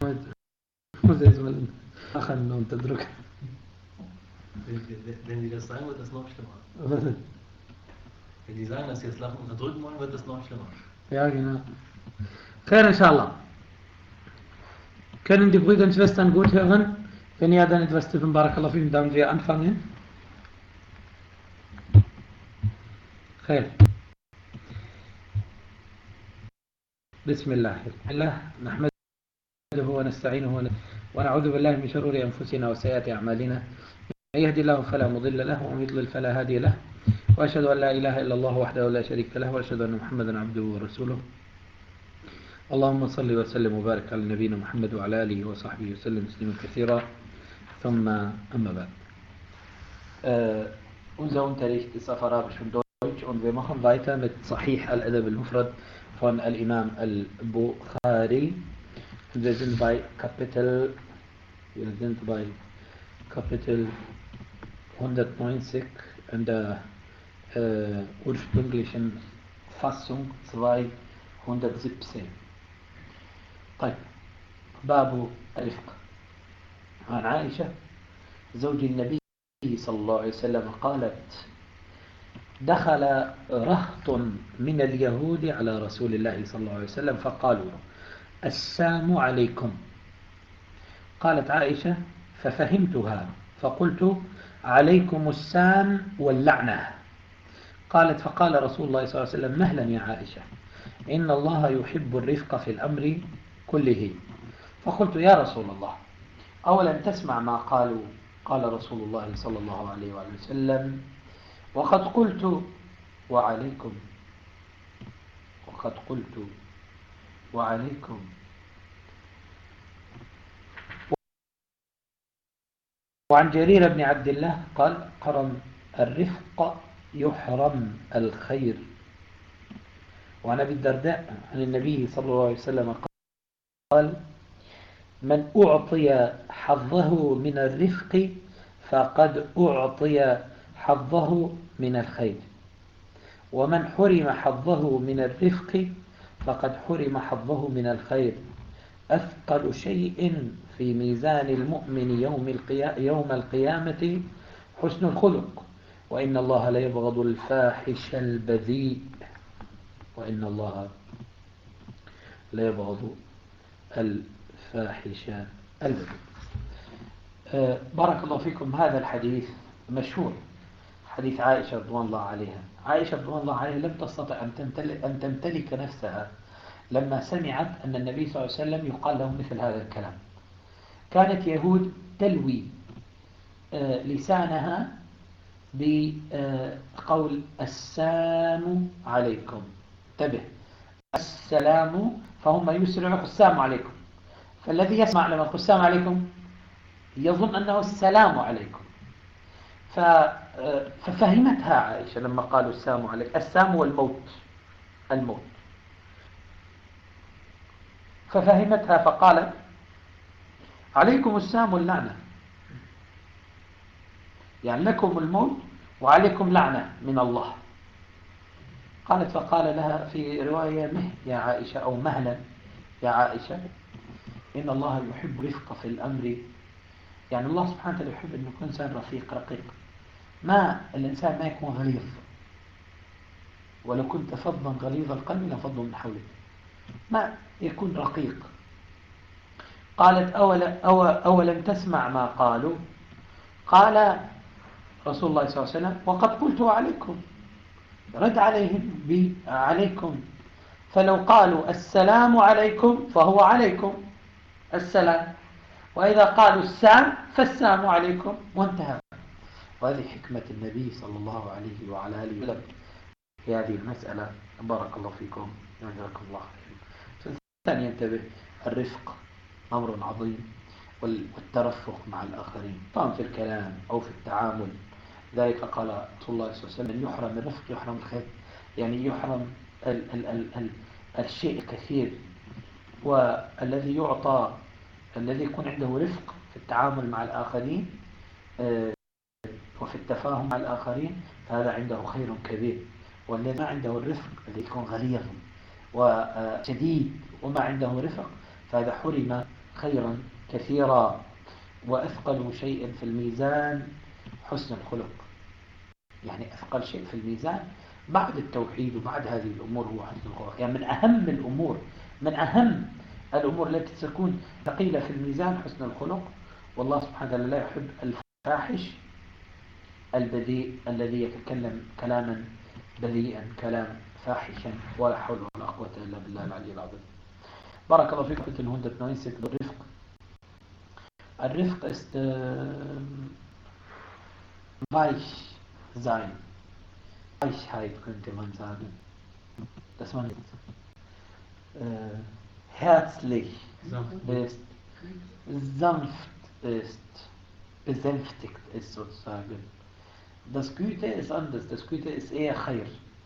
machen unter Druck. Wenn die das sagen, wird das noch schlimmer. Wenn die sagen, dass sie das Lachen unterdrücken wollen, wird das noch schlimmer. Ja, genau. Khair, inshallah. Können die Brüder und Schwestern gut hören? Wenn ja, dann etwas tippen. Barakallahu fikum, dann wir anfangen. Khair. بسم الله نحمده ونستعينه ونعوذ بالله من شرور أنفسنا وسيئات أعمالنا من يهدي الله فلا مضل له ومن يضلل فلا هادي له وأشهد أن لا إله إلا الله وحده لا شريك له وأشهد أن محمدا عبده ورسوله اللهم صل وسلم وبارك على نبينا محمد وعلى آله وصحبه وسلم تسليما كثيرا ثم أما بعد. Unser Unterricht ist auf Arabisch und Deutsch und wir machen weiter mit Sahih al-Adab al-Mufrad von Al-Imam al-Bukhari. Wir sind bei Kapitel 190 in der ursprünglichen Fassung 217. طيب باب الرفق عن عائشة زوج النبي صلى الله عليه وسلم قالت دخل رهط من اليهود على رسول الله صلى الله عليه وسلم فقالوا السلام عليكم. قالت عائشة ففهمتها فقلت عليكم السام واللعنة. قالت فقال رسول الله صلى الله عليه وسلم مهلا يا عائشة إن الله يحب الرفق في الأمر كله. فقلت يا رسول الله أولم تسمع ما قالوا قال رسول الله صلى الله عليه وسلم وقد قلت وعليكم وعن جرير بن عبد الله قال قرن الرفق يحرم الخير. وعن أبي الدرداء عن النبي صلى الله عليه وسلم قال من أعطي حظه من الرفق فقد أعطي حظه من الخير ومن حرم حظه من الرفق فقد حرم حظه من الخير أثقل شيء في ميزان المؤمن يوم القيامة حسن الخلق وإن الله لا يبغض الفاحش البذيء الفاحش البذيء. بارك الله فيكم. هذا الحديث مشهور، حديث عائشة رضوان الله عليها. عائشة رضوان الله عليها لم تستطع أن تمتلك نفسها لما سمعت أن النبي صلى الله عليه وسلم يقال له مثل هذا الكلام. كانت يهود تلوي لسانها بقول السلام عليكم. انتبه، السلام، فهم يسرعون السلام عليكم، فالذي يسمع لما يقول السلام عليكم يظن أنه السلام عليكم. ففهمتها عائشة لما قالوا السلام عليكم، السلام والموت، الموت، ففهمتها فقالت عليكم السلام واللعنة، يعني لكم الموت وعليكم لعنة من الله. قالت فقال لها في رواية مه يا عائشة أو مهلا يا عائشة إن الله يحب رفق في الأمر، يعني الله سبحانه وتعالى يحب أن يكون إنسان رقيق، ما الإنسان ما يكون غليظ، ولو كنت فظا غليظ القلب لفضوا من حولك، ما يكون رقيق. قالت أولم تسمع ما قالوا قال رسول الله صلى الله عليه وسلم وقد قلت عليكم، رد عليهم عليكم، فلو قالوا السلام عليكم فهو عليكم السلام، وإذا قالوا السام فالسام عليكم، وانتهى. وهذه حكمة النبي صلى الله عليه وعلى آله وسلم في هذه المسألة. بارك الله فيكم وجزاكم الله خير. ثانيا ينتبه، الرفق أمر عظيم، والترفق مع الآخرين طبعا في الكلام أو في التعامل. ذلك قال رسول الله صلى الله عليه وسلم يحرم الرفق يحرم الخير، يعني يحرم الشيء الكثير. والذي يعطى، الذي يكون عنده رفق في التعامل مع الآخرين وفي التفاهم مع الآخرين هذا عنده خير كبير. والذي ما عنده الرفق، الذي يكون غليظ وشديد وما عنده رفق، فهذا حرم خيرا كثيرا، وأثقل شيء في الميزان حسن الخلق. يعني أثقل شيء في الميزان بعد التوحيد وبعد هذه الأمور هو حسن الخلق. يعني من أهم الأمور، من أهم الأمور التي تكون ثقيلة في الميزان حسن الخلق. والله سبحانه وتعالى لا يحب الفاحش البذيء الذي يتكلم كلاما بذيئا، كلام فاحشا، ولا حول ولا قوة إلا بالله العلي العظيم. بارك الله فيك. قلت 190 بالرفق. الرفق ist weich sein. Weichheit könnte man sagen. Dass man herzlich ist, sanft ist, besänftigt ist sozusagen. Das Güte ist anders. Das Güte ist eher Khair.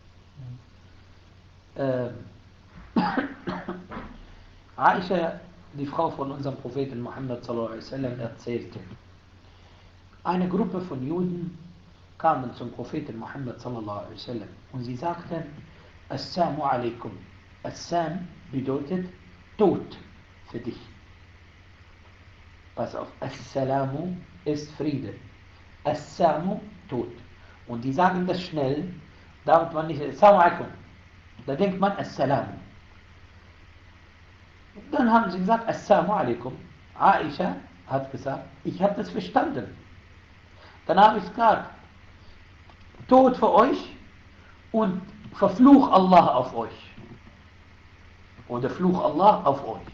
Aisha, die Frau von unserem Propheten Muhammad sallallahu alaihi wasallam, erzählte, eine Gruppe von Juden kamen zum Propheten Muhammad sallallahu alaihi wasallam und sie sagten: Assalamu alaikum. Assam bedeutet Tod für dich. Pass auf, Assalamu ist Friede. Assamu, Tod. Und die sagen das schnell, damit man nicht Assalamu alaikum. Da denkt man Assalamu. Dann haben sie gesagt Assalamu alaikum. Aisha hat gesagt, ich habe das verstanden. Dann habe ich gesagt, Tod für euch und Verfluch Allah auf euch. Oder Fluch Allah auf euch.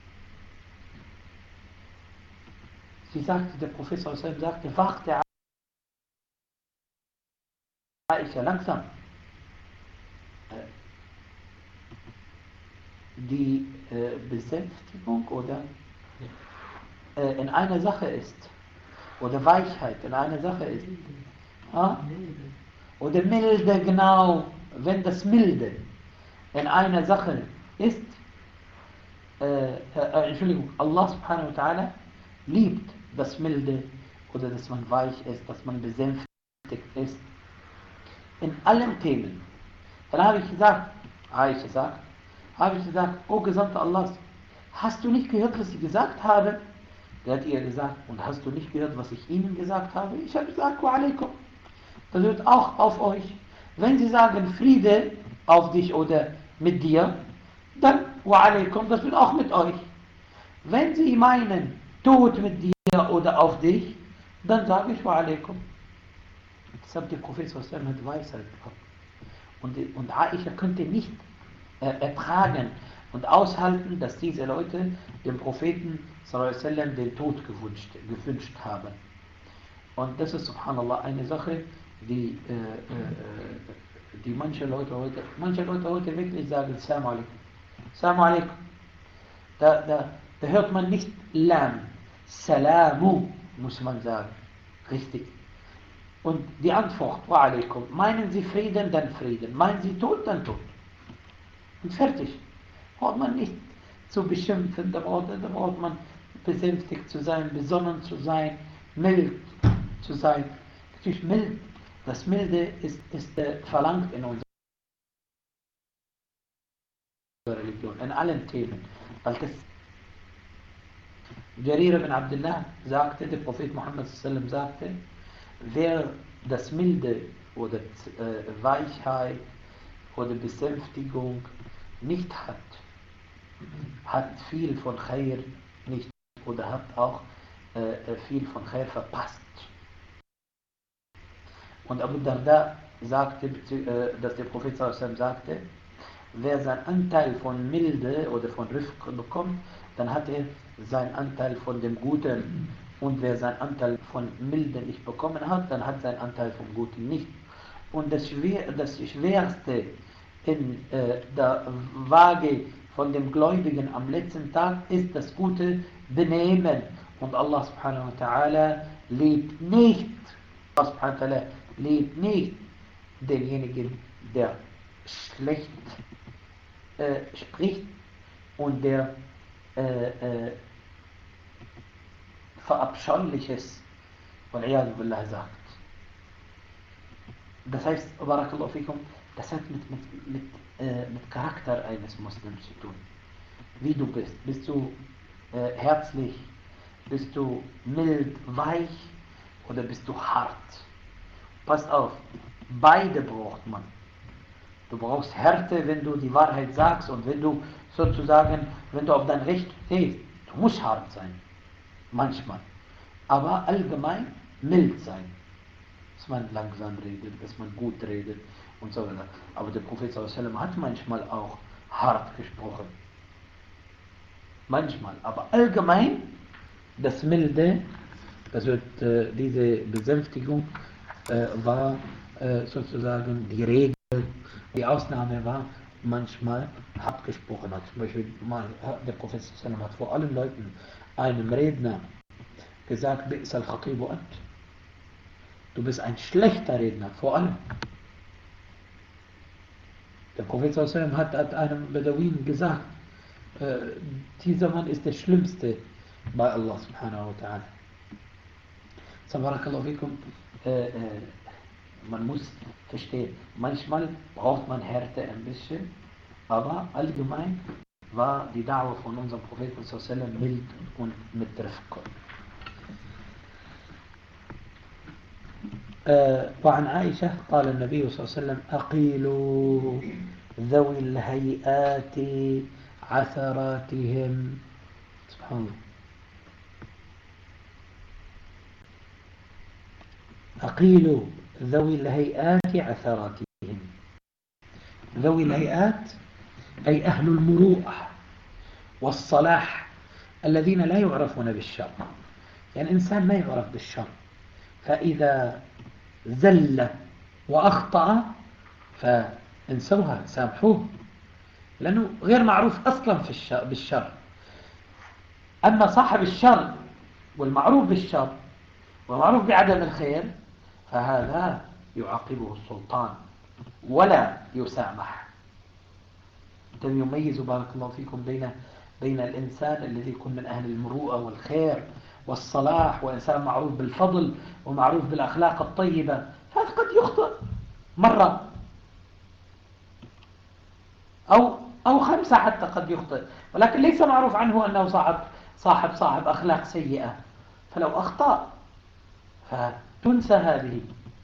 Sie sagte, der Prophet sagte, warte Aisha, langsam. Die Besänftigung oder in einer Sache ist, oder Weichheit in einer Sache ist, oder Milde, genau, wenn das Milde in einer Sache ist, Entschuldigung, Allah subhanahu wa ta'ala liebt das Milde oder dass man weich ist, dass man besänftigt ist, in allen Themen. Dann habe ich gesagt, Aisha sagt, oh Gesandter Allahs, hast du nicht gehört, was ich gesagt habe? Der hat ihr gesagt, und hast du nicht gehört, was ich ihnen gesagt habe? Ich habe gesagt, wa alaikum. Das wird auch auf euch. Wenn sie sagen Friede auf dich oder mit dir, dann wa alaikum, das wird auch mit euch. Wenn sie meinen Tod mit dir oder auf dich, dann sage ich wa alaikum. Deshalb der Prophet hat Weisheit bekommen. Und Aisha könnte nicht ertragen und aushalten, dass diese Leute dem Propheten sallallahu alaihi wasallam den Tod gewünscht haben. Und das ist subhanallah eine Sache, die manche Leute heute wirklich sagen, Assalamu alaikum. Assalamu alaikum. Da hört man nicht Lam. Salamu muss man sagen. Richtig. Und die Antwort, wa alaikum. Meinen Sie Frieden, dann Frieden. Meinen Sie Tod, dann Tod. Und fertig. Braucht man nicht zu beschimpfen, da braucht man besänftigt zu sein, besonnen zu sein, mild zu sein. Natürlich mild. Das Milde ist verlangt in unserer Religion, in allen Themen. Weil das Jarir ibn Abdullah sagte, der Prophet Muhammad sallallahu alaihi wasallam sagte, wer das Milde oder Weichheit oder Besänftigung nicht hat viel von Khair nicht oder hat auch viel von Khair verpasst. Und Abu Darda sagte, dass der Prophet sallallahu alaihi wasallam sagte, wer seinen Anteil von Milde oder von Rifq bekommt, dann hat er seinen Anteil von dem Guten. Und wer seinen Anteil von Milde nicht bekommen hat, dann hat seinen Anteil vom Guten nicht. Und das Schwerste in der Waage von dem Gläubigen am letzten Tag ist das gute Benehmen. Und Allah subhanahu wa ta'ala liebt nicht denjenigen, der schlecht spricht und der Verabscheuliches von Iyad Billah sagt. Das heißt, Barakallahu fikum, das hat mit Charakter eines Muslims zu tun. Wie du bist. Bist du herzlich? Bist du mild, weich oder bist du hart? Passt auf, beide braucht man. Du brauchst Härte, wenn du die Wahrheit sagst und wenn du sozusagen, wenn du auf dein Recht stehst. Du musst hart sein, manchmal. Aber allgemein mild sein. Dass man langsam redet, dass man gut redet und so weiter. Aber der Prophet ﷺ hat manchmal auch hart gesprochen. Manchmal. Aber allgemein das Milde, also diese Besänftigung war sozusagen die Regel. Die Ausnahme war manchmal hart gesprochen hat. Zum Beispiel mal, der Prophet ﷺ hat vor allen Leuten einem Redner gesagt, Bi'sa al-Khatibu ant. Du bist ein schlechter Redner, vor allem. Der Prophet ﷺ hat einem Bedouin gesagt, dieser Mann ist der Schlimmste bei Allah subhanahu wa ta'ala. Barakallahu fikum, man muss verstehen, manchmal braucht man Härte ein bisschen, aber allgemein war die Da'wah von unserem Propheten ﷺ mild und mit Rifq. وعن عائشة قال النبي صلى الله عليه وسلم أقيلوا ذوي الهيئات عثراتهم. سبحان الله. أقيلوا ذوي الهيئات عثراتهم. ذوي الهيئات أي أهل المروءة والصلاح الذين لا يعرفون بالشر. يعني إنسان ما يعرف بالشر، فإذا زل وأخطأ فانسوها، سامحوه، لأنه غير معروف أصلا بالشر. أما صاحب الشر والمعروف بالشر والمعروف بعدم الخير فهذا يعاقبه السلطان ولا يسامح. يميز بارك الله فيكم بين الإنسان الذي يكون من أهل المروءة والخير والصلاح وإنسان معروف بالفضل ومعروف بالأخلاق الطيبة، هذا قد يخطئ مرة أو 5 حتى قد يخطئ، ولكن ليس معروف عنه أنه صاحب أخلاق سيئة، فلو أخطأ فتنسى هذه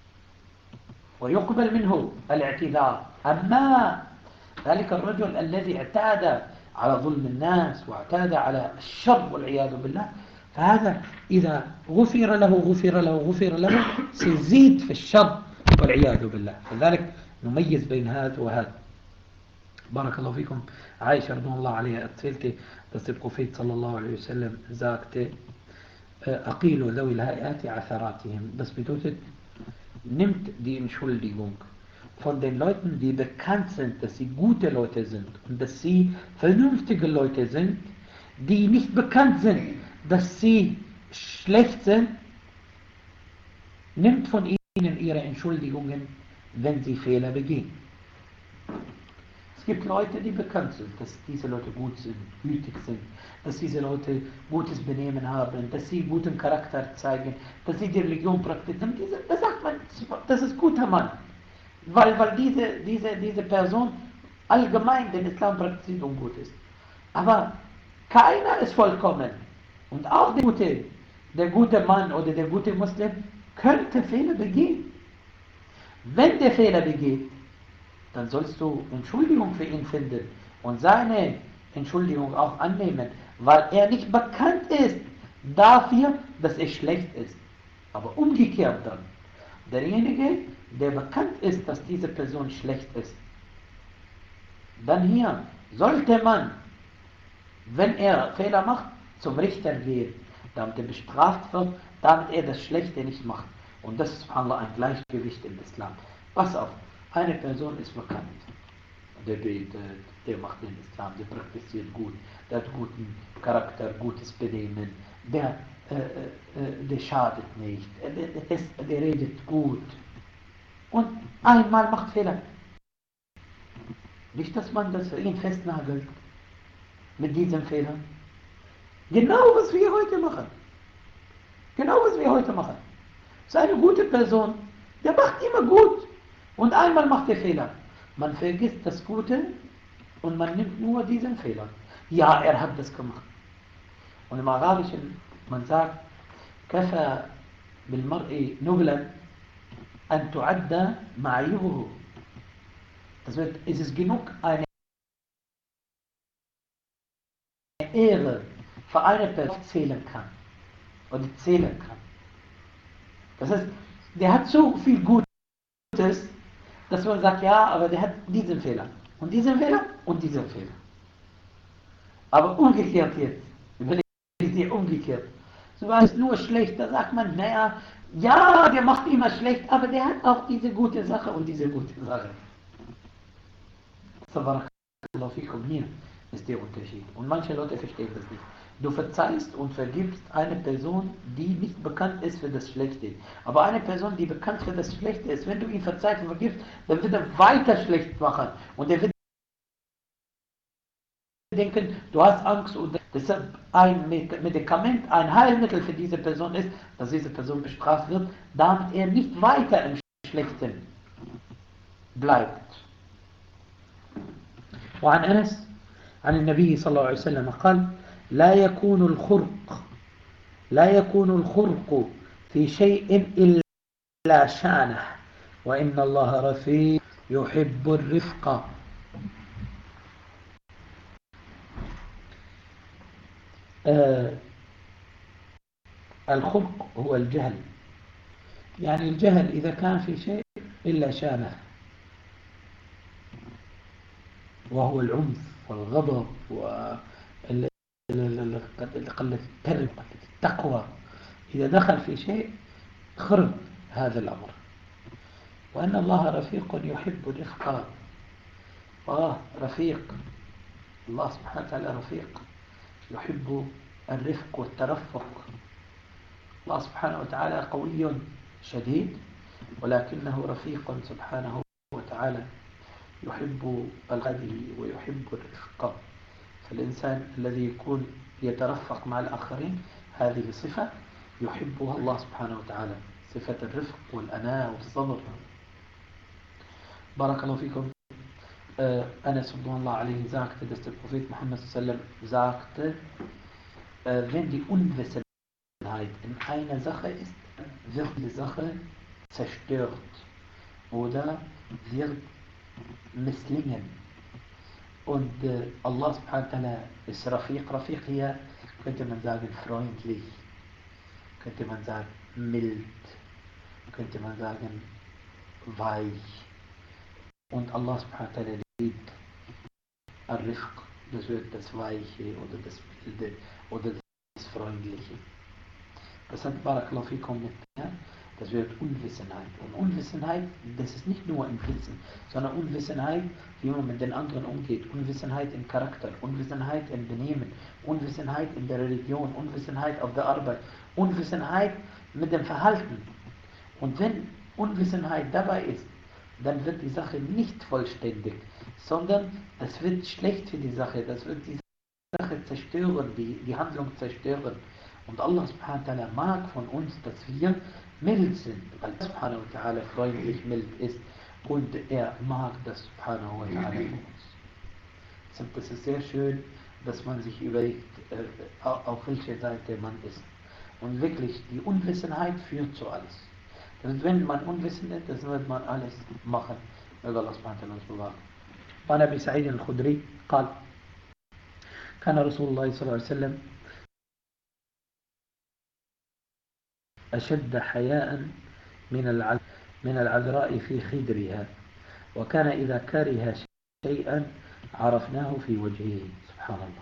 ويقبل منه الاعتذار. أما ذلك الرجل الذي اعتاد على ظلم الناس واعتاد على الشر والعياذ بالله، فهذا إذا غفر له سيزيد في الشر والعياذ بالله. فذلك نميز بين هذا وهذا. بارك الله فيكم. Aisha radhiyallahu anha erzählte, dass der Prophet sallallahu alaihi wasallam sagte, Aqilu dhawil hayati atharatihim. Das bedeutet, nimmt die Entschuldigung von den Leuten, die bekannt sind, dass sie gute Leute sind und dass sie vernünftige Leute sind, die nicht bekannt sind, dass sie schlecht sind, nimmt von ihnen ihre Entschuldigungen, wenn sie Fehler begehen. Es gibt Leute, die bekannt sind, dass diese Leute gut sind, gütig sind, dass diese Leute gutes Benehmen haben, dass sie guten Charakter zeigen, dass sie die Religion praktizieren. Da sagt man, das ist guter Mann, weil diese Person allgemein den Islam praktiziert und gut ist. Aber keiner ist vollkommen. Und auch der gute Mann oder der gute Muslim könnte Fehler begehen. Wenn der Fehler begeht, dann sollst du Entschuldigung für ihn finden und seine Entschuldigung auch annehmen, weil er nicht bekannt ist dafür, dass er schlecht ist. Aber umgekehrt dann, derjenige, der bekannt ist, dass diese Person schlecht ist, dann hier sollte man, wenn er Fehler macht, zum Richter gehen, damit er bestraft wird, damit er das Schlechte nicht macht. Und das ist, subhanallah, ein Gleichgewicht im Islam. Pass auf, eine Person ist bekannt, der betet, der macht den Islam, der praktiziert gut, der hat guten Charakter, gutes Benehmen, der schadet nicht, der redet gut und einmal macht Fehler. Nicht, dass man das für ihn festnagelt mit diesem Fehler. Genau, was wir heute machen. Das ist eine gute Person, der macht immer gut. Und einmal macht er Fehler. Man vergisst das Gute und man nimmt nur diesen Fehler. Ja, er hat das gemacht. Und im Arabischen, man sagt, كفى بالمرء نبلا أن تعد معايبه. Das wird, es ist genug eine Ehre für eine Person zählen kann. Oder zählen kann. Das heißt, der hat so viel Gutes, dass man sagt, ja, aber der hat diesen Fehler. Und diesen Fehler und diesen Fehler. Aber umgekehrt jetzt. Überlegt dir umgekehrt. So war es nur schlecht, da sagt man, naja, ja, der macht immer schlecht, aber der hat auch diese gute Sache und diese gute Sache. Tabarakallahu fikum, hier ist der Unterschied. Und manche Leute verstehen das nicht. Du verzeihst und vergibst eine Person, die nicht bekannt ist für das Schlechte. Aber eine Person, die bekannt für das Schlechte ist, wenn du ihn verzeihst und vergibst, dann wird er weiter schlecht machen. Und er wird denken, du hast Angst und deshalb ein Medikament, ein Heilmittel für diese Person ist, dass diese Person bestraft wird, damit er nicht weiter im Schlechten bleibt. وعن أنس عن النبي صلى الله عليه وسلم قال لا يكون الخرق في شيء إلا شانه وإن الله رفيق يحب الرفق. الخرق هو الجهل، يعني الجهل إذا كان في شيء إلا شانه، وهو العنف والغضب وقلة التقوى. إذا دخل في شيء خرب هذا الأمر. وأن الله رفيق يحب الرفق. رفيق، الله سبحانه وتعالى رفيق يحب الرفق والترفق. الله سبحانه وتعالى قوي شديد ولكنه رفيق سبحانه وتعالى يحب الهدي ويحب الرفق. فالإنسان الذي يكون يترفق مع الآخرين هذه صفة يحبها الله سبحانه وتعالى، صفة الرفق والأناة والصبر. بارك الله فيكم. Anas radhiyallahu anhu sagte, dass der Prophet Muhammad sallam sagte, wenn die Unwissenheit in einer Sache ist, wird die Sache zerstört oder wird misslingen. Und Allah subhanahu wa ta'ala ist Rafiq. Rafiq hier könnte man sagen freundlich, könnte man sagen mild, könnte man sagen weich. Und Allah subhanahu wa ta'ala liebt Al-Rifq, das wird das Weiche oder das Milde oder das Freundliche. Das hat Barakallahu fikum mit, ja? Das wird Unwissenheit. Und Unwissenheit, das ist nicht nur im Wissen, sondern Unwissenheit, wie man mit den anderen umgeht. Unwissenheit im Charakter, Unwissenheit im Benehmen, Unwissenheit in der Religion, Unwissenheit auf der Arbeit, Unwissenheit mit dem Verhalten. Und wenn Unwissenheit dabei ist, dann wird die Sache nicht vollständig, sondern es wird schlecht für die Sache, das wird die Sache zerstören, die Handlung zerstören. Und Allah subhanahu wa ta'ala mag von uns, dass wir mild sind, weil subhanahu wa ta'ala freundlich mild ist und er mag das subhanahu wa ta'ala von uns. Deshalb ist es sehr schön, dass man sich überlegt, auf welcher Seite man ist. Und wirklich, die Unwissenheit führt zu alles. Und wenn man unwissend ist, dann wird man alles machen. Möge Allah subhanahu wa ta'ala uns bewahren. وعن أبي سعيد الخدري قال كان رسول الله صلى الله عليه وسلم أشد حياء من العذراء في خدرها، وكان إذا كره شيئا عرفناه في وجهه. سبحان الله.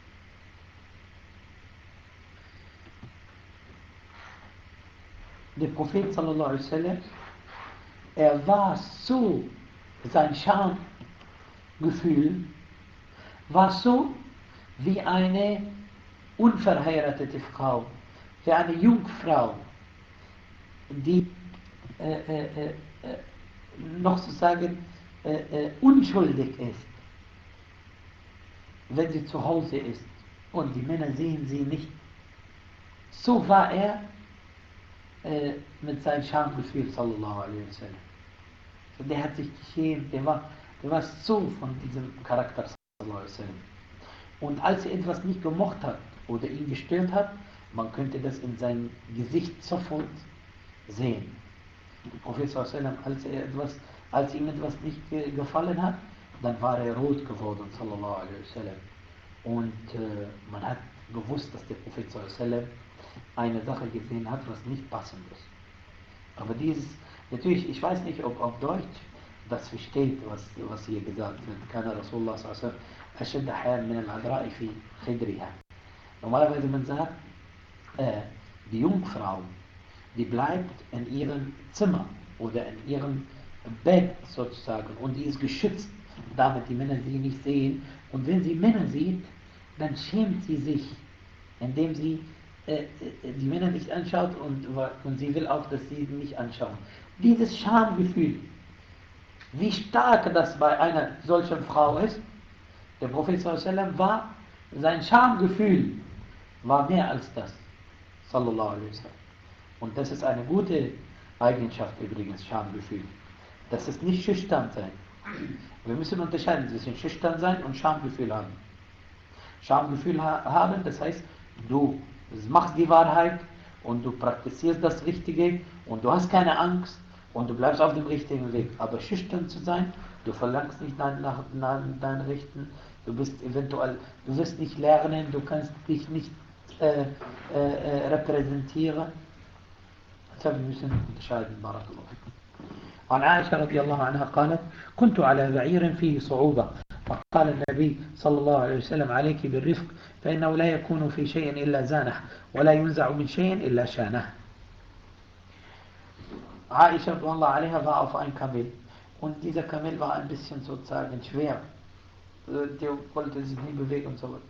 Der Prophet sallallahu alaihi wasallam, war so, sein Schamgefühl war so wie eine unverheiratete Frau, wie eine Jungfrau, die noch sozusagen unschuldig ist, wenn sie zu Hause ist und die Männer sehen sie nicht. So war er mit seinem Schamgefühl sallallahu alaihi wasallam. Der hat sich geschämt, der war so von diesem Charakter sallallahu alaihi wasallam. Und als er etwas nicht gemocht hat oder ihn gestört hat, man könnte das in seinem Gesicht sofort sehen. Der Prophet sallam, als ihm etwas nicht gefallen hat, dann war er rot geworden, sallallahu alaihi wasallam. Und man hat gewusst, dass der Prophet sallam eine Sache gesehen hat, was nicht passend ist. Aber natürlich, ich weiß nicht, ob auf Deutsch das versteht, was hier gesagt wird. Kana Rasulullah sallam ashadda hayan min al-adra'i fi khidriha. Normalerweise man sagt, die Jungfrau, die bleibt in ihrem Zimmer oder in ihrem Bett sozusagen und die ist geschützt, damit die Männer sie nicht sehen. Und wenn sie Männer sieht, dann schämt sie sich, indem sie die Männer nicht anschaut und sie will auch, dass sie nicht anschauen. Dieses Schamgefühl, wie stark das bei einer solchen Frau ist, der Prophet sallam war, sein Schamgefühl war mehr als das, sallallahu alaihi wasallam. Und das ist eine gute Eigenschaft übrigens, Schamgefühl. Das ist nicht schüchtern sein. Wir müssen unterscheiden zwischen schüchtern sein und Schamgefühl haben. Schamgefühl haben, das heißt, du machst die Wahrheit und du praktizierst das Richtige und du hast keine Angst und du bleibst auf dem richtigen Weg. Aber schüchtern zu sein, du verlangst nicht nach deinen Rechten, du wirst nicht lernen, du kannst dich nicht repräsentieren. Wir müssen unterscheiden. بارك الله فيكم. عن عائشة رضي الله عنها قالت: كنت على بعير فيه صعوبة فقال النبي صلى الله عليه وسلم: عليك بالرفق فإنه لا يكون في شيء إلا زانه ولا ينزع من شيء إلا شانه. Aisha رضي الله عنها war auf ein Kamel und dieser Kamel war ein bisschen sozusagen schwer. Der wollte sich nie bewegen und so weiter.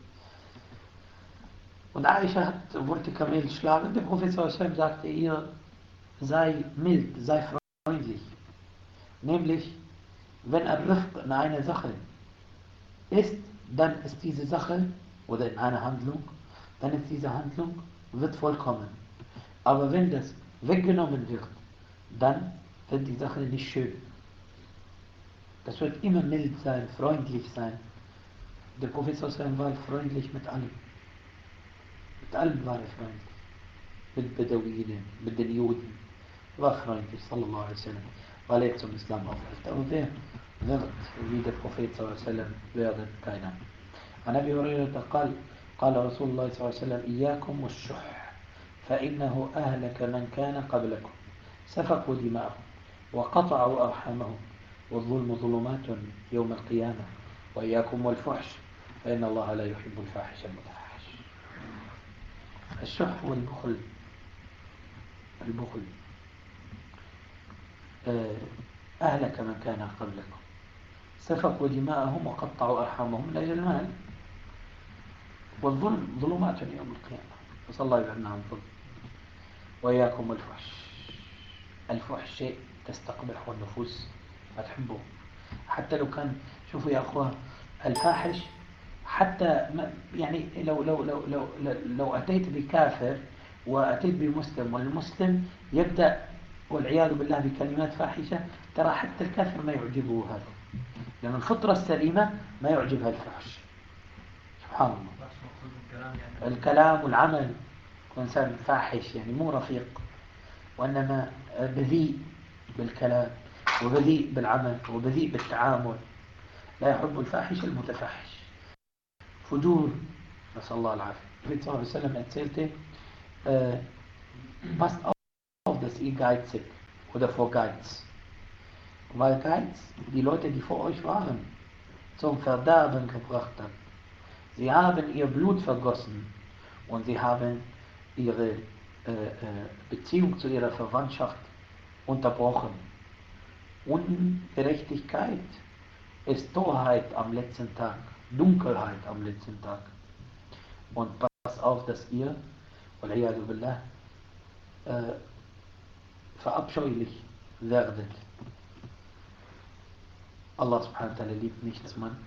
Und Aisha wollte Kamel schlagen. Der Prophet sallam sagte ihr: sei mild, sei freundlich. Nämlich, wenn Rifq in einer Sache ist, dann ist diese Sache, oder in einer Handlung, dann ist diese Handlung, wird vollkommen. Aber wenn das weggenommen wird, dann wird die Sache nicht schön. Das wird immer mild sein, freundlich sein. Der Prophet sallam war freundlich mit allem. Mit allem war er freundlich. Mit Bedouinen, mit den Juden. Er war freundlich, sallallahu alaihi wasallam, weil er zum Islam aufruft. Aber wer wird wie der Prophet sallallahu alaihi wasallam werden? Keiner. عن أبي هريرة قال: قال رسول الله صلى الله عليه وسلم: إياكم والشح فإنه أهلك من كان قبلكم سفكوا دماءهم وقطعوا أرحامهم والظلم ظلمات يوم القيامة وإياكم والفحش فإن الله لا يحب الفاحش المتفحش. الشح والبخل. البخل أهلك من كان قبلكم سفكوا دماءهم وقطعوا أرحامهم من أجل المال والظلم ظلمات يوم القيامة نسأل الله يبعدنا عن الظلم وإياكم والفحش. الفحش شيء تستقبحه النفوس ما تحبه حتى لو كان. شوفوا يا أخوة، الفاحش حتى يعني لو أتيت بكافر وأتيت بمسلم والمسلم يبدأ والعياذ بالله بكلمات فاحشة، ترى حتى الكافر ما يعجبه هذا، لأن الفطرة السليمة ما يعجبها الفحش. سبحان الله. الكلام والعمل، إنسان فاحش يعني مو رفيق، وإنما بذيء بالكلام وبذيء بالعمل وبذيء بالتعامل. لا يحب الفاحش المتفحش. فجور، نسأل الله العافية. النبي صلى الله عليه وسلم erzählte: passt auf, dass ihr geizig oder vor Geiz. Weil Geiz die Leute, die vor euch waren, zum Verderben gebracht hat. Sie haben ihr Blut vergossen und sie haben ihre Beziehung zu ihrer Verwandtschaft unterbrochen. Ungerechtigkeit ist Torheit am letzten Tag, Dunkelheit am letzten Tag. Und passt auf, dass ihr, wal'iyadu billah, verabscheulich werdet. Allah subhanahu wa ta'ala liebt nicht, dass man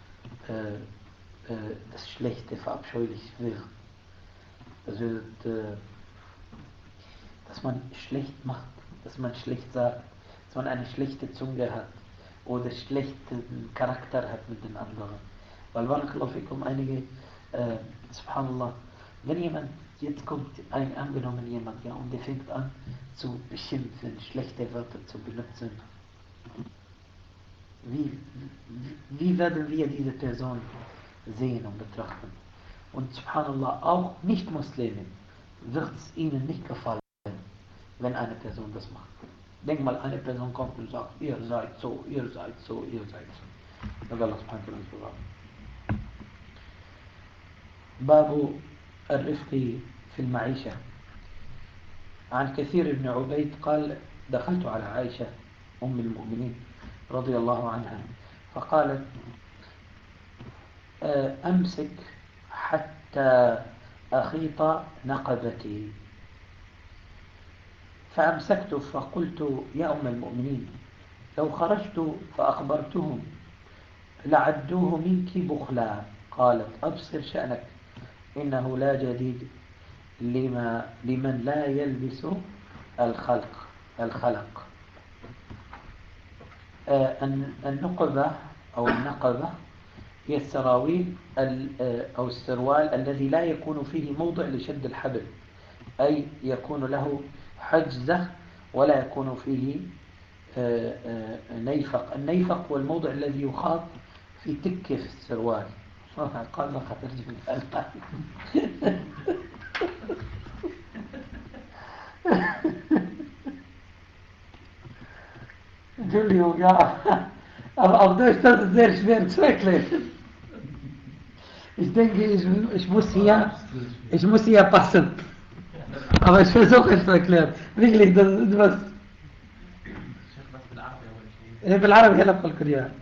das Schlechte verabscheulich wird. Das wird, dass man schlecht macht, dass man schlecht sagt, dass man eine schlechte Zunge hat oder schlechten Charakter hat mit den anderen. Weil Barakallahu einige, subhanallah, wenn jemand, jetzt kommt angenommen jemand, ja, und der fängt an zu beschimpfen, schlechte Wörter zu benutzen, wie werden wir diese Person sehen und betrachten? Und subhanallah, auch Nicht-Muslimen wird es ihnen nicht gefallen, wenn eine Person das macht. Denk mal, eine Person kommt und sagt, ihr seid so, ihr seid so, ihr seid so. Allah subhanahu wa ta'ala. باب الرفق في المعيشة. عن كثير بن عبيد قال دخلت على عائشة أم المؤمنين رضي الله عنها فقالت أمسك حتى أخيط نقبتي، فأمسكت فقلت يا أم المؤمنين لو خرجت فأخبرتهم لعدوه منك بخلا. قالت أبصر شأنك إنه لا جديد لمن لا يلبس الخلق. النقبة أو النقبة هي السراويل أو السروال الذي لا يكون فيه موضع لشد الحبل، أي يكون له حجزة ولا يكون فيه نيفق. النيفق هو الموضع الذي يخاط في تكة في السروال. قال ما خطرت من Entschuldigung, ja. Aber auf Deutsch das ist sehr schwer zu erklären. Ich denke, ich muss hier passen. Aber ich versuche es zu erklären. Wirklich, das ist was. بالعربي هلا بقول كده.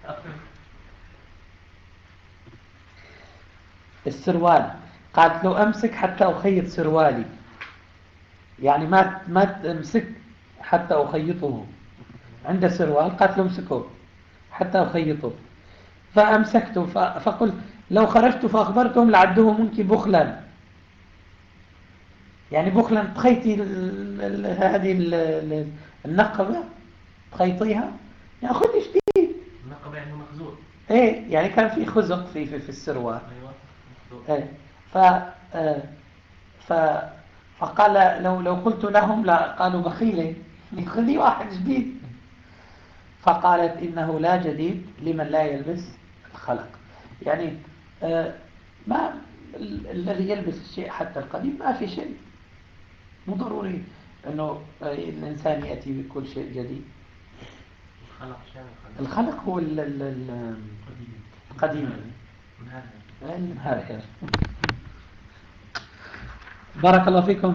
السروال قالت له أمسك حتى أخيط سروالي، يعني ما تمسك حتى أخيطه. عنده سروال قالت له امسكه حتى أخيطه، فأمسكته فقلت لو خرجت فأخبرتهم لعدوه منك بخلا، يعني بخلا تخيطي هذه النقبة تخيطيها يعني خذي جديد. النقبة يعني مخزوق. ايه يعني كان في خزق في السروال. ايوه. ايه ف فقال لو قلت لهم لا قالوا بخيلة خذي واحد جديد. فقالت إنه لا جديد لمن لا يلبس الخلق، يعني ما الذي يلبس الشيء حتى القديم ما في شيء، مو ضروري أنه الإنسان يأتي بكل شيء جديد. الخلق هو القديم المهارهر. بارك الله فيكم.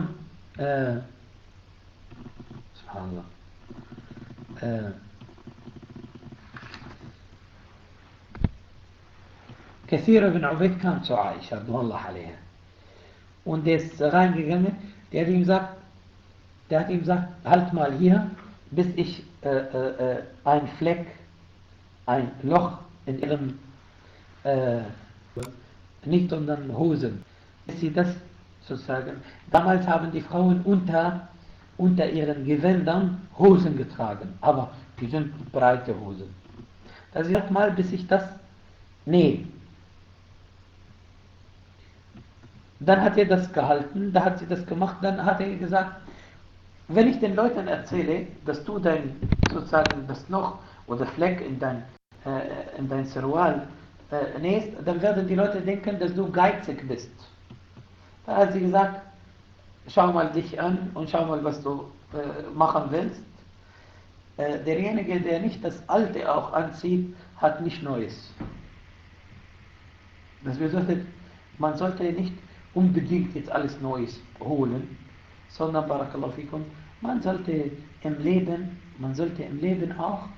سبحان الله. Kathir ibn Ubayd kam zu Aisha, radhiyallahu und der ist reingegangen, der hat ihm gesagt, halt mal hier, bis ich ein Fleck, ein Loch in ihrem nicht unter den Hosen, bis sie das sozusagen, damals haben die Frauen unter ihren Gewändern Hosen getragen, aber die sind breite Hosen. Da sie sagt mal, bis ich das nähe. Dann hat er das gehalten, da hat sie das gemacht, dann hat er gesagt, wenn ich den Leuten erzähle, dass du sozusagen das Loch oder Fleck in dein Serwal nähst, dann werden die Leute denken, dass du geizig bist. Da hat sie gesagt, schau mal dich an und schau mal, was du machen willst. Derjenige, der nicht das Alte auch anzieht, hat nicht Neues. Das bedeutet, man sollte nicht unbedingt jetzt alles Neues holen, sondern Barakallahu fikum, man sollte im Leben auch,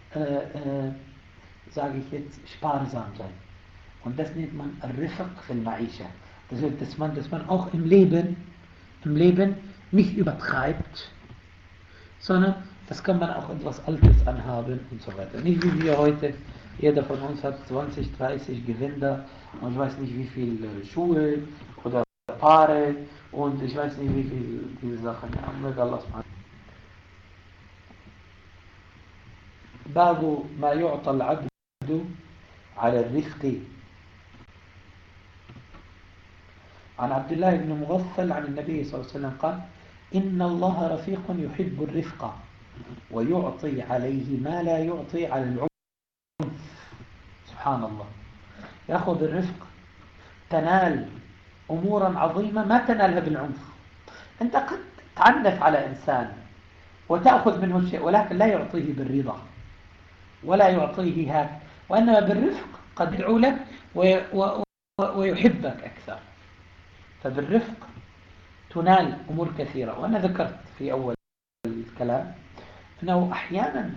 sage ich jetzt, sparsam sein. Und das nennt man Rifq fil Ma'isha. Das heißt, dass man auch im Leben nicht übertreibt, sondern das kann man auch etwas Altes anhaben und so weiter. Nicht wie wir heute, jeder von uns hat 20, 30 Gewänder und ich weiß nicht wie viele Schuhe oder Paare und ich weiß nicht wie viele diese Sachen. باب ما يعطى العبد على الرفق عن عبد الله بن مغفل عن النبي صلى الله عليه وسلم قال إن الله رفيق يحب الرفق ويعطي عليه ما لا يعطي على العنف. سبحان الله، يأخذ الرفق تنال أمورا عظيمة ما تنالها بالعنف. أنت قد تعنف على إنسان وتأخذ منه شيء ولكن لا يعطيه بالرضا ولا يعطيه هذا، وإنما بالرفق قد يدعو لك ويحبك أكثر. فبالرفق تنال أمور كثيرة. وأنا ذكرت في أول الكلام أنه أحيانا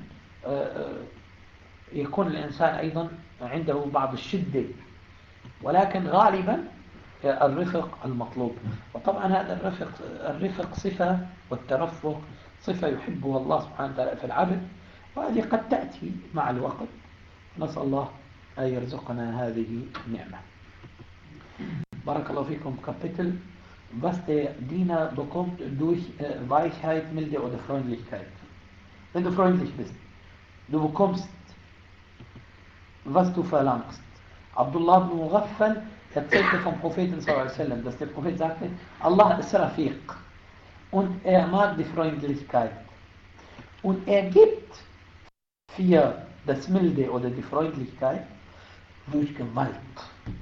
يكون الإنسان أيضا عنده بعض الشدة، ولكن غالبا الرفق المطلوب. وطبعا هذا الرفق صفة، والترفق صفة يحبها الله سبحانه وتعالى في العبد، وهذه قد تأتي مع الوقت. نسأل الله أن يرزقنا هذه النعمة. بارك الله فيكم. Kapitel, was der Diener bekommt durch Weichheit, Milde oder Freundlichkeit. Wenn du freundlich bist, du bekommst, was du verlangst. Abdullah ibn Mughaffal erzählte vom Propheten sallallahu alaihi wasallam, dass der Prophet sagte, Allah ist Rafiq und er mag die Freundlichkeit und er gibt für das Milde oder die Freundlichkeit durch Gewalt.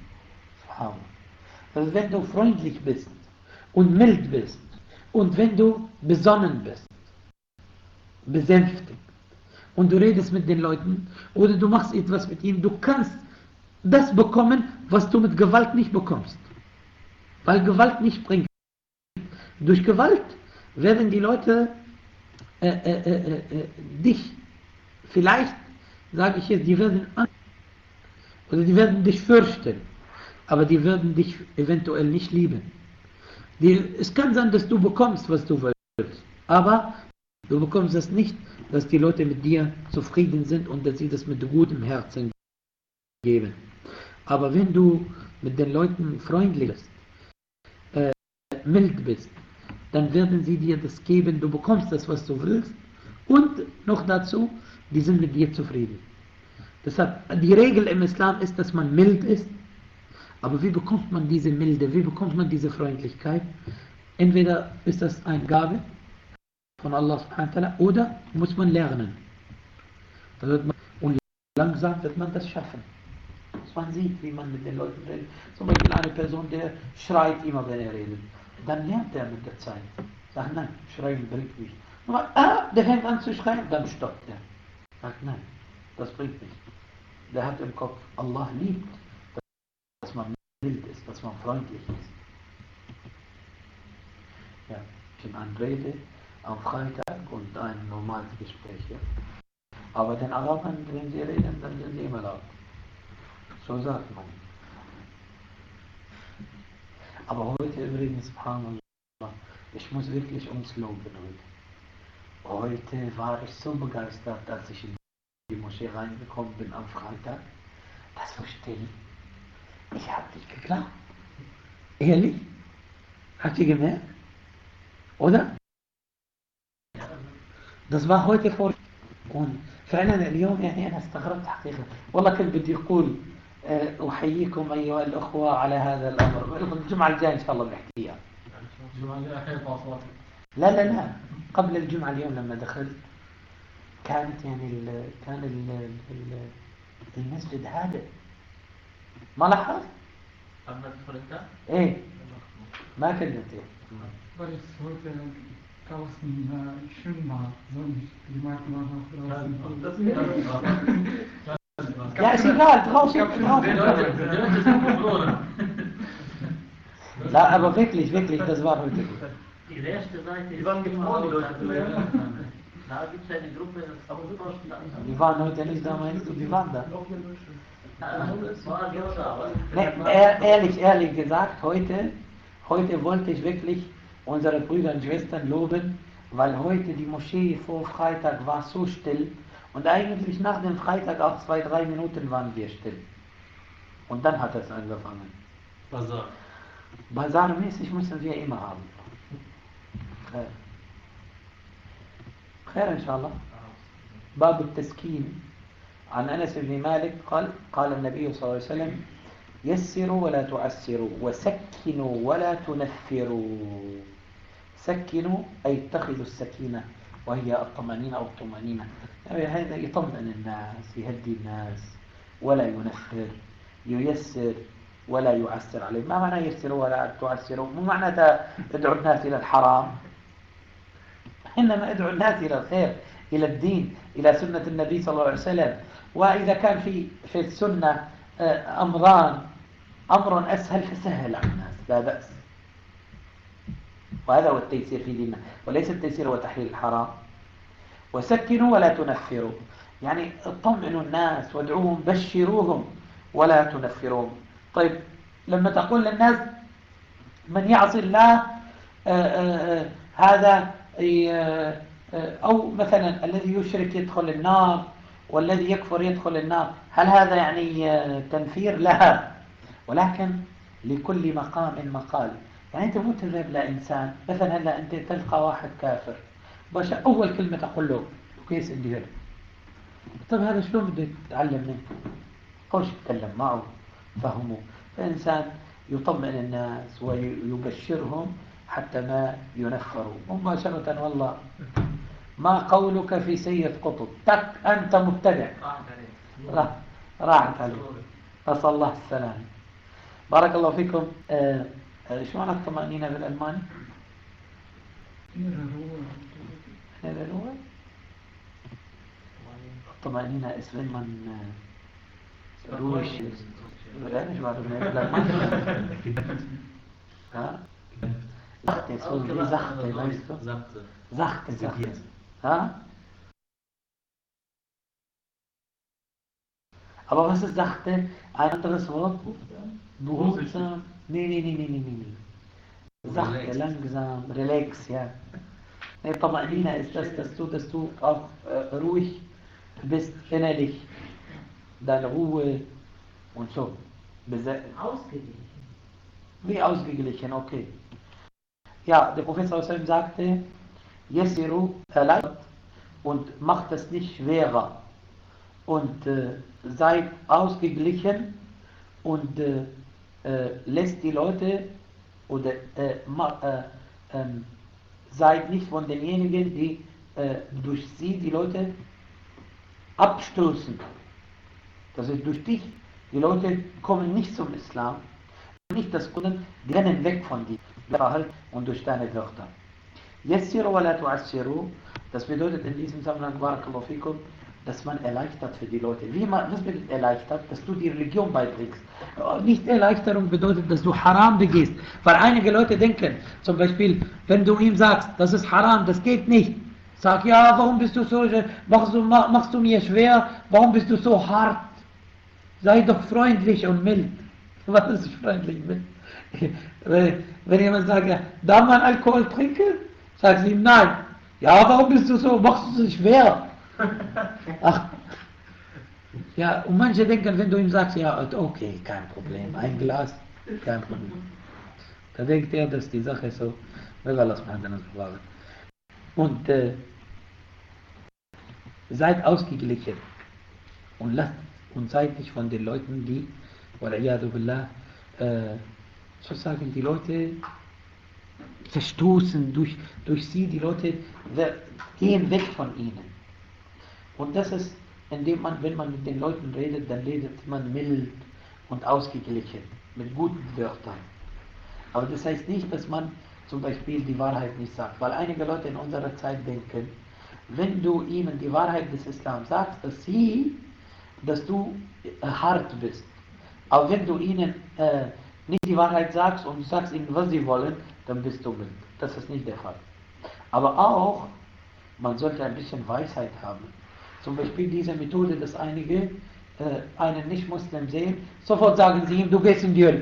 Also wenn du freundlich bist und mild bist und wenn du besonnen bist, besänftigt und du redest mit den Leuten oder du machst etwas mit ihnen, du kannst das bekommen, was du mit Gewalt nicht bekommst. Weil Gewalt nicht bringt. Durch Gewalt werden die Leute dich, vielleicht, sage ich jetzt, die werden oder die werden dich fürchten, aber die werden dich eventuell nicht lieben. Es kann sein, dass du bekommst, was du willst, aber du bekommst es nicht, dass die Leute mit dir zufrieden sind und dass sie das mit gutem Herzen geben. Aber wenn du mit den Leuten freundlich bist, mild bist, dann werden sie dir das geben, du bekommst das, was du willst, und noch dazu, die sind mit dir zufrieden. Deshalb, die Regel im Islam ist, dass man mild ist, aber wie bekommt man diese Milde, wie bekommt man diese Freundlichkeit? Entweder ist das eine Gabe von Allah subhanahu wa ta'ala oder muss man lernen. Und langsam wird man das schaffen. Dass man sieht, wie man mit den Leuten redet. Zum Beispiel eine Person, der schreit immer, wenn er redet. Dann lernt er mit der Zeit. Sagt, nein, schreien bringt nicht. Der fängt an zu schreien, dann stoppt er. Sagt, nein, das bringt nicht. Der hat im Kopf, Allah liebt, dass man mild ist, dass man freundlich ist. Ja, ich bin eine Rede am Freitag und ein normales Gespräch. Ja. Aber den Arabern, wenn sie reden, dann sind sie immer laut. So sagt man. Aber heute übrigens, subhanallah, ich muss wirklich uns loben heute. Heute war ich so begeistert, als ich in die Moschee reingekommen bin am Freitag. Das war still. Ich habe nicht geglaubt. Ehrlich? Habt ihr gemerkt? Oder? Das war heute vor. Und فعلا اليوم يعني أنا استغربت حقيقة. والله كنت بدي أقول أحييكم أيها الأخوة على هذا الأمر. الجمعة الجاية إن شاء الله بنحكيها. الجمعة الجاية أحيانا فاصلات. لا قبل الجمعة اليوم لما دخلت كانت يعني كان المسجد هادئ. ما لاحظت؟ قبل ما تدخل أنت؟ إيه ما كنت أنت. Weil es heute draußen schön war, sonnig. Die meisten waren auch draußen. Ja, ist egal, draußen. لا, aber wirklich, das war heute gut. Die rechte Seite Die waren gefroren, die Leute. Da gibt es eine Gruppe, Die waren heute nicht da, meinst du, die waren da? Ehrlich gesagt, heute wollte ich wirklich unsere Brüder und Schwestern loben, weil heute die Moschee vor Freitag war so still und eigentlich nach dem Freitag auch 2-3 Minuten waren wir still. Und dann hat es angefangen. Bazar. Bazarmäßig müssen wir immer haben. خير إن شاء الله. باب التسكين. عن أنس بن مالك قال النبي صلى الله عليه وسلم يسروا ولا تعسروا، وسكنوا ولا تنفروا. سكنوا أي اتخذوا السكينة وهي الطمأنينة أو الطمأنينة، يعني هذا يطمئن الناس، يهدي الناس، ولا ينفر. ييسر ولا يعسر عليهم. ما معنى يسروا ولا تعسروا؟ مو معنى ادعوا الناس إلى الحرام، إنما ادعوا الناس إلى الخير، إلى الدين، إلى سنة النبي صلى الله عليه وسلم. وإذا كان في السنة أمران، أمر أسهل فسهل على الناس، لا بأس. وهذا هو التيسير في ديننا، وليس التيسير هو تحليل الحرام. وسكنوا ولا تنفروا، يعني اطمئنوا الناس وادعوهم، بشروهم ولا تنفروهم. طيب، لما تقول للناس من يعصي الله هذا أو مثلا الذي يشرك يدخل النار والذي يكفر يدخل النار، هل هذا يعني تنفير؟ لا، ولكن لكل مقام مقال. يعني أنت مو تذهب لإنسان مثلا، هلا أنت تلقى واحد كافر، باش أول كلمة تقول له كويس إندي هذا، طيب هذا شلون بده يتعلم منه؟ أول شيء تكلم معه، فهمه. فإنسان يطمئن الناس ويبشرهم حتى ما ينفروا مباشرة. والله ما قولك في سيد قطب؟ تك أنت مبتدع. راحت عليه، نسأل الله السلامة. بارك الله فيكم. شو معنى الطمأنينة بالألماني؟ الروح. الطمأنينة ist wenn man ruhig ist. مش بعرف بالألماني. ها؟ Sachte, so wie sachte, weißt du? Sachte. Ha? Aber was ist sachte? Ein anderes Wort? Behutsam. Nee. Sachte, langsam, relax, ja. Nee, Tama'nina ist das, dass du auch ruhig bist, innerlich, deine Ruhe und so. Ausgeglichen. Wie ausgeglichen, okay. Ja, der Prophet sallallahu sagte, Yesiru erleichtert und macht es nicht schwerer und seid ausgeglichen und lässt die Leute oder seid nicht von denjenigen, die durch sie die Leute abstoßen. Das ist durch dich. Die Leute kommen nicht zum Islam, nicht das Kunden, die rennen weg von dir und durch deine Wörter. Yassiru wa la tu'assiru, das bedeutet in diesem Zusammenhang, barakallahu fikum, dass man erleichtert für die Leute. Was bedeutet erleichtert? Dass du die Religion beibringst. Nicht Erleichterung bedeutet, dass du Haram begehst. Weil einige Leute denken, zum Beispiel, wenn du ihm sagst, das ist Haram, das geht nicht. Sag, ja, warum bist du so, machst du mir schwer, warum bist du so hart? Sei doch freundlich und mild. Was ist freundlich und mild? Wenn jemand sagt, ja, darf man Alkohol trinken? Sagst du ihm, nein. Ja, warum bist du so, machst du es schwer? Ach, ja, und manche denken, wenn du ihm sagst, ja, okay, kein Problem, ein Glas, kein Problem. Da denkt er, dass die Sache so, und seid ausgeglichen und seid nicht von den Leuten, die, sozusagen die Leute verstoßen, durch sie, die Leute gehen weg von ihnen. Und das ist, indem man, wenn man mit den Leuten redet, dann redet man mild und ausgeglichen, mit guten Wörtern. Aber das heißt nicht, dass man zum Beispiel die Wahrheit nicht sagt, weil einige Leute in unserer Zeit denken, wenn du ihnen die Wahrheit des Islam sagst, dass du hart bist. Aber wenn du ihnen nicht die Wahrheit sagst und sagst ihnen, was sie wollen, dann bist du mild. Das ist nicht der Fall. Aber auch, man sollte ein bisschen Weisheit haben. Zum Beispiel diese Methode, dass einige einen Nicht-Muslim sehen, sofort sagen sie ihm, du gehst in die Hölle.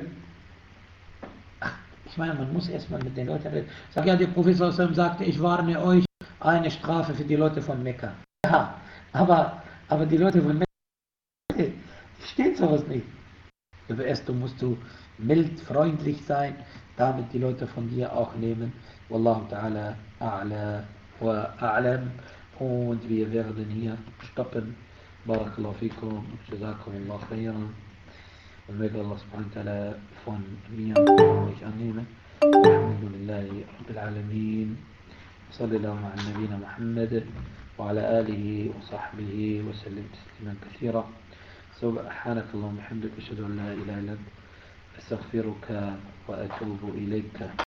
Ich meine, man muss erstmal mit den Leuten reden. Sag ja, der Prophet sagte, ich warne euch, eine Strafe für die Leute von Mekka. Ja, aber die Leute von Mekka verstehen sowas nicht. Also erst musst du mild, freundlich sein, damit die Leute von dir auch nehmen. Wallahu ta'ala a'la wa a'lam. Und wir werden hier stoppen. Barakallahu fikum. Jazakumullah khairan. ومجد الله سبحانه وتعالى فون مياه وجانيمة. الحمد لله رب العالمين. صلى الله على نبينا محمد وعلى آله وصحبه وسلم تسليما كثيرا. سبحانك اللهم وبحمدك أشهد أن لا إله إلا أنت أستغفرك وأتوب إليك.